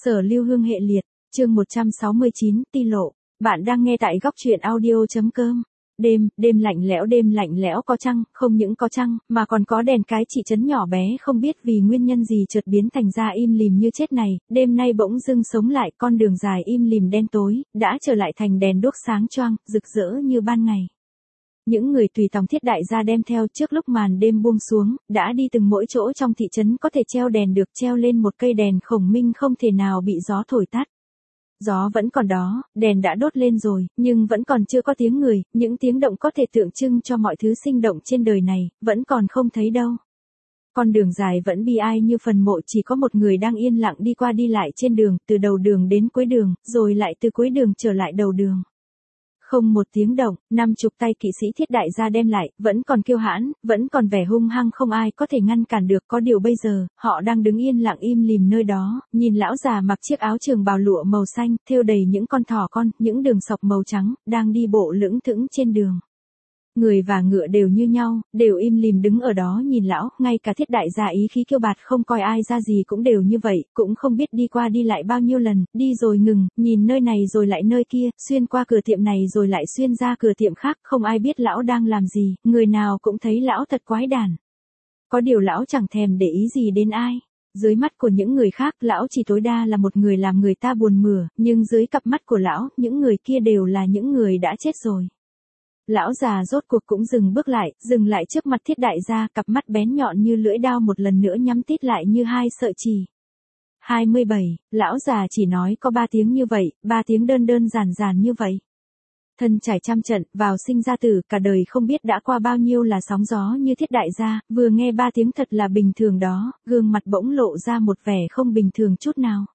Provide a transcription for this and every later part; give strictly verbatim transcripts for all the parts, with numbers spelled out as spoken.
Sở Lưu Hương hệ liệt, chương một trăm sáu mươi chín, ti lộ. Bạn đang nghe tại góc truyện audio.com. Đêm, đêm lạnh lẽo đêm lạnh lẽo có trăng, không những có trăng, mà còn có đèn cái chỉ trấn nhỏ bé không biết vì nguyên nhân gì chợt biến thành ra im lìm như chết này, đêm nay bỗng dưng sống lại, con đường dài im lìm đen tối, đã trở lại thành đèn đuốc sáng choang, rực rỡ như ban ngày. Những người tùy tòng Thiết đại gia đem theo trước lúc màn đêm buông xuống, đã đi từng mỗi chỗ trong thị trấn có thể treo đèn được treo lên một cây đèn khổng minh không thể nào bị gió thổi tắt. Gió vẫn còn đó, đèn đã đốt lên rồi, nhưng vẫn còn chưa có tiếng người, những tiếng động có thể tượng trưng cho mọi thứ sinh động trên đời này, vẫn còn không thấy đâu. Con đường dài vẫn bi ai như phần mộ, chỉ có một người đang yên lặng đi qua đi lại trên đường, từ đầu đường đến cuối đường, rồi lại từ cuối đường trở lại đầu đường. Không một tiếng động, năm chục tay kỵ sĩ Thiết đại gia đem lại, vẫn còn kiêu hãn, vẫn còn vẻ hung hăng không ai có thể ngăn cản được. Có điều bây giờ, họ đang đứng yên lặng im lìm nơi đó, nhìn lão già mặc chiếc áo trường bào lụa màu xanh, thêu đầy những con thỏ con, những đường sọc màu trắng, đang đi bộ lững thững trên đường. Người và ngựa đều như nhau, đều im lìm đứng ở đó nhìn lão, ngay cả Thiết đại gia ý khí kiêu bạt không coi ai ra gì cũng đều như vậy, cũng không biết đi qua đi lại bao nhiêu lần, đi rồi ngừng, nhìn nơi này rồi lại nơi kia, xuyên qua cửa tiệm này rồi lại xuyên ra cửa tiệm khác, không ai biết lão đang làm gì, người nào cũng thấy lão thật quái đản. Có điều lão chẳng thèm để ý gì đến ai. Dưới mắt của những người khác, lão chỉ tối đa là một người làm người ta buồn mửa, nhưng dưới cặp mắt của lão, những người kia đều là những người đã chết rồi. Lão già rốt cuộc cũng dừng bước lại, dừng lại trước mặt Thiết đại gia, cặp mắt bén nhọn như lưỡi dao một lần nữa nhắm tít lại như hai sợi chì. hai mươi bảy, lão già chỉ nói có ba tiếng như vậy, ba tiếng đơn đơn giản giản như vậy. Thân trải trăm trận, vào sinh ra tử, cả đời không biết đã qua bao nhiêu là sóng gió như Thiết đại gia, vừa nghe ba tiếng thật là bình thường đó, gương mặt bỗng lộ ra một vẻ không bình thường chút nào.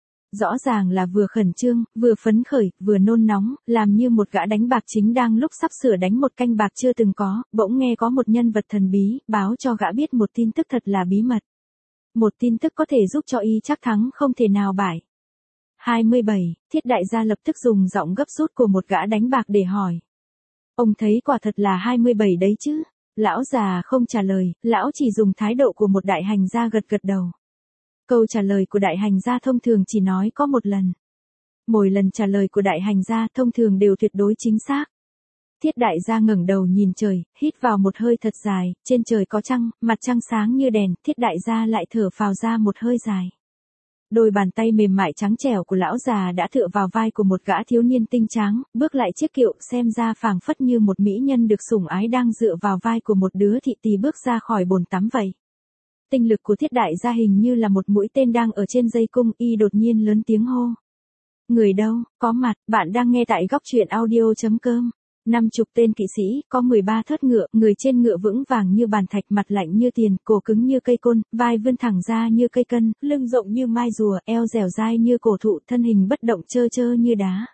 Rõ ràng là vừa khẩn trương, vừa phấn khởi, vừa nôn nóng, làm như một gã đánh bạc chính đang lúc sắp sửa đánh một canh bạc chưa từng có, bỗng nghe có một nhân vật thần bí, báo cho gã biết một tin tức thật là bí mật. Một tin tức có thể giúp cho y chắc thắng không thể nào bại. hai mươi bảy, Thiết đại gia lập tức dùng giọng gấp rút của một gã đánh bạc để hỏi. Ông thấy quả thật là hai mươi bảy đấy chứ? Lão già không trả lời, lão chỉ dùng thái độ của một đại hành gia gật gật đầu. Câu trả lời của đại hành gia thông thường chỉ nói có một lần. Mỗi lần trả lời của đại hành gia thông thường đều tuyệt đối chính xác. Thiết đại gia ngẩng đầu nhìn trời, hít vào một hơi thật dài, trên trời có trăng, mặt trăng sáng như đèn, Thiết đại gia lại thở phào ra một hơi dài. Đôi bàn tay mềm mại trắng trẻo của lão già đã tựa vào vai của một gã thiếu niên tinh tráng, bước lại chiếc kiệu xem ra phảng phất như một mỹ nhân được sủng ái đang dựa vào vai của một đứa thị tỳ bước ra khỏi bồn tắm vậy. Tinh lực của Thiết đại gia hình như là một mũi tên đang ở trên dây cung, y đột nhiên lớn tiếng hô. Người đâu, có mặt, bạn đang nghe tại góc truyện audio.com. Năm chục tên kỵ sĩ, có mười ba thớt ngựa, người trên ngựa vững vàng như bàn thạch, mặt lạnh như tiền, cổ cứng như cây côn, vai vươn thẳng ra như cây cân, lưng rộng như mai rùa, eo dẻo dai như cổ thụ, thân hình bất động trơ trơ như đá.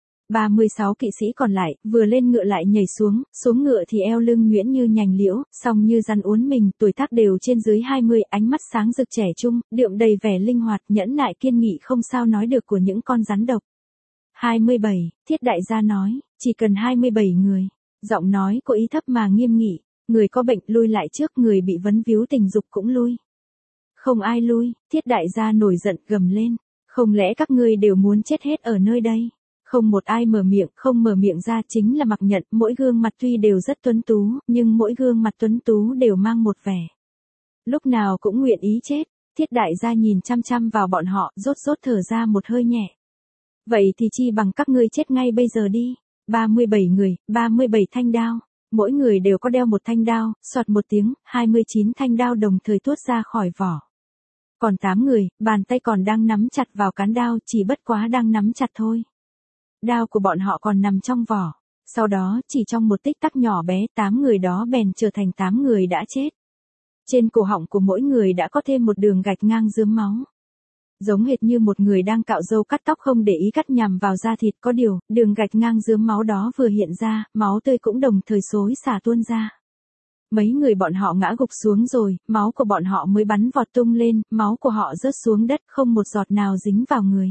ba mươi sáu kỵ sĩ còn lại, vừa lên ngựa lại nhảy xuống, xuống ngựa thì eo lưng nhuyễn như nhành liễu, song như rắn uốn mình, tuổi tác đều trên dưới hai mươi, ánh mắt sáng rực trẻ trung, đượm đầy vẻ linh hoạt, nhẫn nại kiên nghị không sao nói được của những con rắn độc. hai mươi bảy, Thiết đại gia nói, chỉ cần hai mươi bảy người. Giọng nói của ý thấp mà nghiêm nghị, người có bệnh lui lại trước, người bị vấn víu tình dục cũng lui. Không ai lui, Thiết đại gia nổi giận gầm lên, không lẽ các ngươi đều muốn chết hết ở nơi đây? Không một ai mở miệng, không mở miệng ra chính là mặc nhận, mỗi gương mặt tuy đều rất tuấn tú, nhưng mỗi gương mặt tuấn tú đều mang một vẻ. Lúc nào cũng nguyện ý chết, Thiết đại gia nhìn chăm chăm vào bọn họ, rốt rốt thở ra một hơi nhẹ. Vậy thì chi bằng các ngươi chết ngay bây giờ đi. ba mươi bảy người, ba mươi bảy thanh đao. Mỗi người đều có đeo một thanh đao, soạt một tiếng, hai mươi chín thanh đao đồng thời tuốt ra khỏi vỏ. Còn tám người, bàn tay còn đang nắm chặt vào cán đao, chỉ bất quá đang nắm chặt thôi. Đao của bọn họ còn nằm trong vỏ. Sau đó, chỉ trong một tích tắc nhỏ bé, tám người đó bèn trở thành tám người đã chết. Trên cổ họng của mỗi người đã có thêm một đường gạch ngang rướm máu. Giống hệt như một người đang cạo râu cắt tóc không để ý cắt nhằm vào da thịt, có điều, đường gạch ngang rướm máu đó vừa hiện ra, máu tươi cũng đồng thời xối xả tuôn ra. Mấy người bọn họ ngã gục xuống rồi, máu của bọn họ mới bắn vọt tung lên, máu của họ rớt xuống đất, không một giọt nào dính vào người.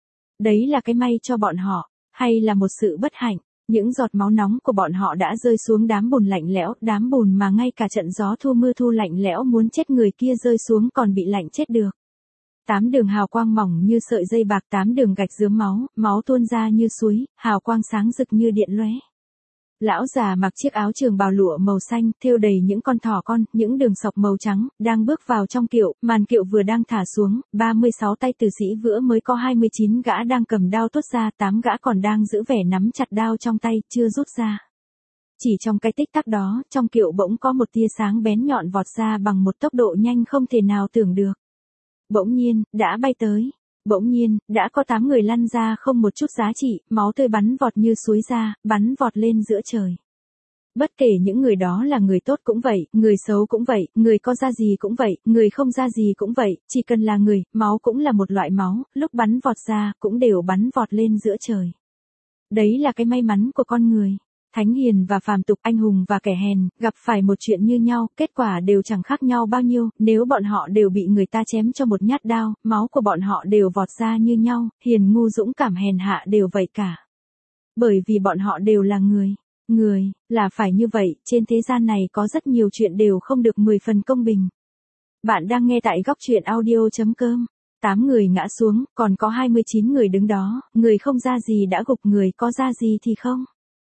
Đấy là cái may cho bọn họ, hay là một sự bất hạnh? Những giọt máu nóng của bọn họ đã rơi xuống đám bùn lạnh lẽo, đám bùn mà ngay cả trận gió thu mưa thu lạnh lẽo muốn chết người kia rơi xuống còn bị lạnh chết được. Tám đường hào quang mỏng như sợi dây bạc, tám đường gạch rướm máu, máu tuôn ra như suối, hào quang sáng rực như điện lóe. Lão già mặc chiếc áo trường bào lụa màu xanh, thêu đầy những con thỏ con, những đường sọc màu trắng, đang bước vào trong kiệu, màn kiệu vừa đang thả xuống, ba mươi sáu tay tử sĩ vữa mới có hai mươi chín gã đang cầm đao tuốt ra, tám gã còn đang giữ vẻ nắm chặt đao trong tay, chưa rút ra. Chỉ trong cái tích tắc đó, trong kiệu bỗng có một tia sáng bén nhọn vọt ra bằng một tốc độ nhanh không thể nào tưởng được. Bỗng nhiên, đã bay tới. Bỗng nhiên, đã có tám người lăn ra không một chút giá trị, máu tươi bắn vọt như suối ra, bắn vọt lên giữa trời. Bất kể những người đó là người tốt cũng vậy, người xấu cũng vậy, người có da gì cũng vậy, người không da gì cũng vậy, chỉ cần là người, máu cũng là một loại máu, lúc bắn vọt ra, cũng đều bắn vọt lên giữa trời. Đấy là cái may mắn của con người. Thánh hiền và phàm tục, anh hùng và kẻ hèn, gặp phải một chuyện như nhau, kết quả đều chẳng khác nhau bao nhiêu, nếu bọn họ đều bị người ta chém cho một nhát đao, máu của bọn họ đều vọt ra như nhau, hiền ngu dũng cảm hèn hạ đều vậy cả. Bởi vì bọn họ đều là người. Người, là phải như vậy, trên thế gian này có rất nhiều chuyện đều không được mười phần công bình. Bạn đang nghe tại góc truyện audio chấm com. Tám người ngã xuống, còn có hai mươi chín người đứng đó, người không ra gì đã gục người, có ra gì thì không.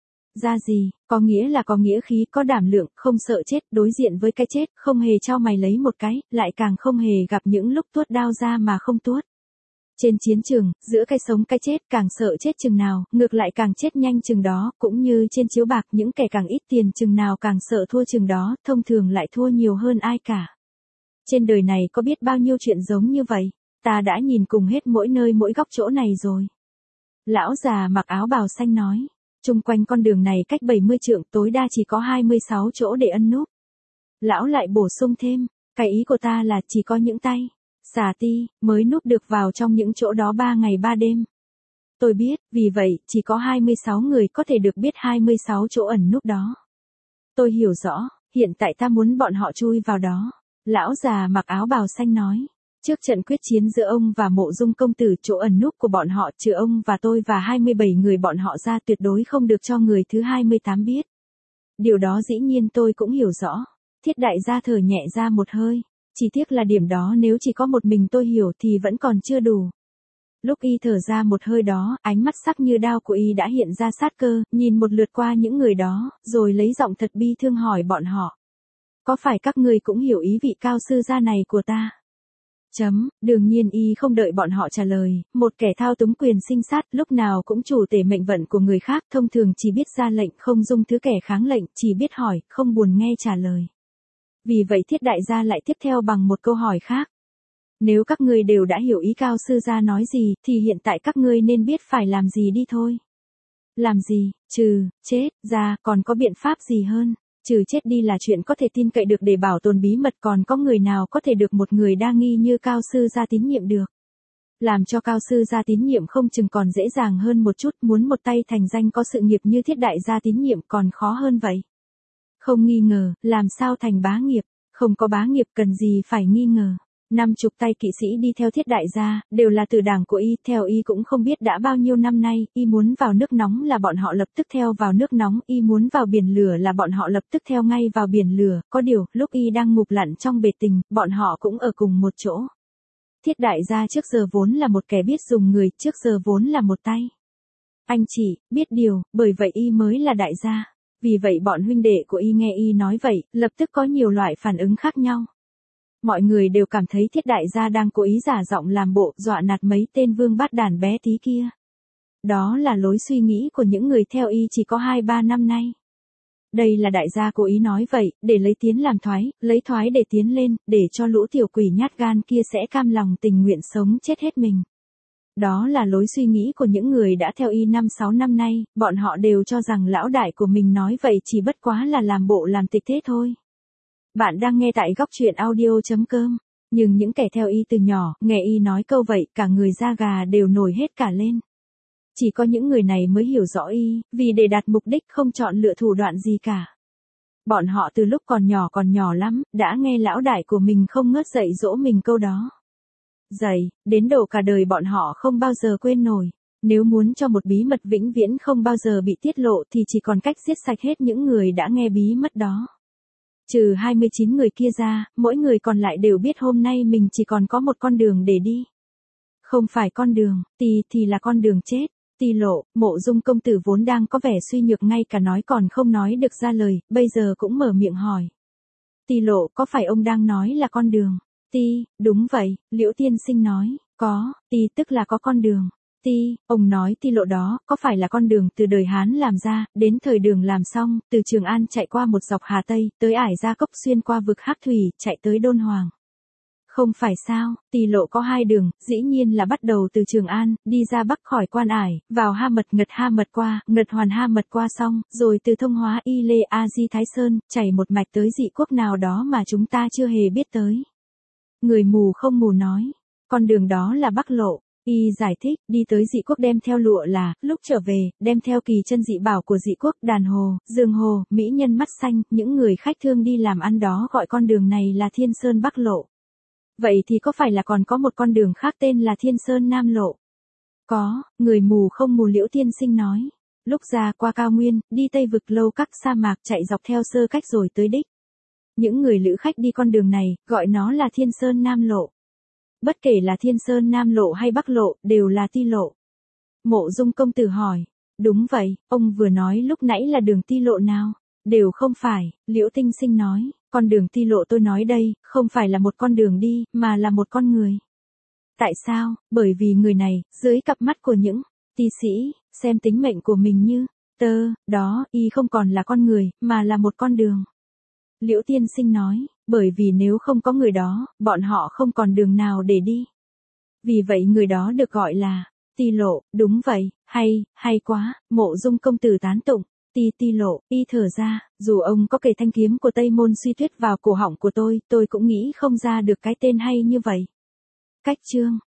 Ra gì, có nghĩa là có nghĩa khí, có đảm lượng, không sợ chết, đối diện với cái chết, không hề trao mày lấy một cái, lại càng không hề gặp những lúc tuốt đao ra mà không tuốt. Trên chiến trường, giữa cái sống cái chết, càng sợ chết chừng nào, ngược lại càng chết nhanh chừng đó, cũng như trên chiếu bạc, những kẻ càng ít tiền chừng nào càng sợ thua chừng đó, thông thường lại thua nhiều hơn ai cả. Trên đời này có biết bao nhiêu chuyện giống như vậy, ta đã nhìn cùng hết mỗi nơi mỗi góc chỗ này rồi. Lão già mặc áo bào xanh nói. Chung quanh con đường này cách bảy mươi trượng, tối đa chỉ có hai mươi sáu chỗ để ẩn núp. Lão lại bổ sung thêm, cái ý của ta là chỉ có những tay, xà ti, mới núp được vào trong những chỗ đó ba ngày ba đêm. Tôi biết, vì vậy, chỉ có hai mươi sáu người có thể được biết hai mươi sáu chỗ ẩn núp đó. Tôi hiểu rõ, hiện tại ta muốn bọn họ chui vào đó. Lão già mặc áo bào xanh nói. Trước trận quyết chiến giữa ông và Mộ Dung công tử, chỗ ẩn núp của bọn họ trừ ông và tôi và hai mươi bảy người bọn họ ra tuyệt đối không được cho người thứ hai mươi tám biết. Điều đó dĩ nhiên tôi cũng hiểu rõ. Thiết đại gia thở nhẹ ra một hơi. Chỉ tiếc là điểm đó nếu chỉ có một mình tôi hiểu thì vẫn còn chưa đủ. Lúc y thở ra một hơi đó, ánh mắt sắc như đao của y đã hiện ra sát cơ, nhìn một lượt qua những người đó, rồi lấy giọng thật bi thương hỏi bọn họ. Có phải các ngươi cũng hiểu ý vị cao sư gia này của ta? Chấm, đương nhiên y không đợi bọn họ trả lời, một kẻ thao túng quyền sinh sát, lúc nào cũng chủ tể mệnh vận của người khác, thông thường chỉ biết ra lệnh, không dung thứ kẻ kháng lệnh, chỉ biết hỏi, không buồn nghe trả lời. Vì vậy Thiết đại gia lại tiếp theo bằng một câu hỏi khác. Nếu các ngươi đều đã hiểu ý cao sư gia nói gì, thì hiện tại các ngươi nên biết phải làm gì đi thôi. Làm gì, trừ, chết, ra, còn có biện pháp gì hơn? Trừ chết đi là chuyện có thể tin cậy được để bảo tồn bí mật, còn có người nào có thể được một người đa nghi như cao sư gia tín nhiệm được. Làm cho cao sư gia tín nhiệm không chừng còn dễ dàng hơn một chút, muốn một tay thành danh có sự nghiệp như Thiết đại gia tín nhiệm còn khó hơn vậy. Không nghi ngờ, làm sao thành bá nghiệp, không có bá nghiệp cần gì phải nghi ngờ. Năm chục tay kỵ sĩ đi theo Thiết đại gia, đều là từ đảng của y, theo y cũng không biết đã bao nhiêu năm nay, y muốn vào nước nóng là bọn họ lập tức theo vào nước nóng, y muốn vào biển lửa là bọn họ lập tức theo ngay vào biển lửa, có điều, lúc y đang ngụp lặn trong bể tình, bọn họ cũng ở cùng một chỗ. Thiết đại gia trước giờ vốn là một kẻ biết dùng người, trước giờ vốn là một tay. Anh chỉ, biết điều, bởi vậy y mới là đại gia. Vì vậy bọn huynh đệ của y nghe y nói vậy, lập tức có nhiều loại phản ứng khác nhau. Mọi người đều cảm thấy Thiết đại gia đang cố ý giả giọng làm bộ, dọa nạt mấy tên vương bát đàn bé tí kia. Đó là lối suy nghĩ của những người theo y chỉ có hai ba năm nay. Đây là đại gia cố ý nói vậy, để lấy tiến làm thoái, lấy thoái để tiến lên, để cho lũ tiểu quỷ nhát gan kia sẽ cam lòng tình nguyện sống chết hết mình. Đó là lối suy nghĩ của những người đã theo y năm sáu năm nay, bọn họ đều cho rằng lão đại của mình nói vậy chỉ bất quá là làm bộ làm tịch thế thôi. Bạn đang nghe tại góc truyện audio chấm com. Nhưng những kẻ theo y từ nhỏ, nghe y nói câu vậy, cả người da gà đều nổi hết cả lên. Chỉ có những người này mới hiểu rõ y, vì để đạt mục đích không chọn lựa thủ đoạn gì cả. Bọn họ từ lúc còn nhỏ còn nhỏ lắm, đã nghe lão đại của mình không ngớt dạy dỗ mình câu đó. Dạy, đến độ cả đời bọn họ không bao giờ quên nổi. Nếu muốn cho một bí mật vĩnh viễn không bao giờ bị tiết lộ thì chỉ còn cách giết sạch hết những người đã nghe bí mật đó. Trừ hai mươi chín người kia ra, mỗi người còn lại đều biết hôm nay mình chỉ còn có một con đường để đi. Không phải con đường, tì thì là con đường chết. Ti Lộ, Mộ Dung công tử vốn đang có vẻ suy nhược ngay cả nói còn không nói được ra lời, bây giờ cũng mở miệng hỏi. Ti Lộ, có phải ông đang nói là con đường? Ti, đúng vậy, Liễu tiên sinh nói, có, Ti tức là có con đường. Ti, ông nói Ti Lộ đó, có phải là con đường từ đời Hán làm ra, đến thời Đường làm xong, từ Trường An chạy qua một dọc Hà Tây, tới Ải Gia Cốc xuyên qua vực Hắc Thủy, chạy tới Đôn Hoàng. Không phải sao, Ti Lộ có hai đường, dĩ nhiên là bắt đầu từ Trường An, đi ra bắc khỏi Quan Ải, vào Ha Mật Ngật Ha Mật qua, Ngật Hoàn Ha Mật qua xong, rồi từ Thông Hóa Y Lê A Di Thái Sơn, chảy một mạch tới dị quốc nào đó mà chúng ta chưa hề biết tới. Người mù không mù nói, con đường đó là Bắc Lộ. Y giải thích, đi tới dị quốc đem theo lụa là, lúc trở về, đem theo kỳ chân dị bảo của dị quốc, đàn hồ, dương hồ, mỹ nhân mắt xanh, những người khách thương đi làm ăn đó gọi con đường này là Thiên Sơn Bắc Lộ. Vậy thì có phải là còn có một con đường khác tên là Thiên Sơn Nam Lộ? Có, người mù không mù Liễu tiên sinh nói. Lúc ra qua cao nguyên, đi Tây vực lâu các sa mạc chạy dọc theo sơ cách rồi tới đích. Những người lữ khách đi con đường này, gọi nó là Thiên Sơn Nam Lộ. Bất kể là Thiên Sơn Nam Lộ hay Bắc Lộ, đều là Ti Lộ. Mộ Dung công tử hỏi. Đúng vậy, ông vừa nói lúc nãy là đường Ti Lộ nào? Đều không phải, Liễu tinh sinh nói. Con đường Ti Lộ tôi nói đây, không phải là một con đường đi, mà là một con người. Tại sao? Bởi vì người này, dưới cặp mắt của những ti sĩ, xem tính mệnh của mình như tơ, đó, y không còn là con người, mà là một con đường. Liễu tiên sinh nói, bởi vì nếu không có người đó, bọn họ không còn đường nào để đi. Vì vậy người đó được gọi là Ti Lộ, đúng vậy, hay, hay quá, Mộ Dung công tử tán tụng. Ti Ti Lộ, y thở ra, dù ông có kể thanh kiếm của Tây Môn Suy Tuyết vào cổ họng của tôi, tôi cũng nghĩ không ra được cái tên hay như vậy. Cách chương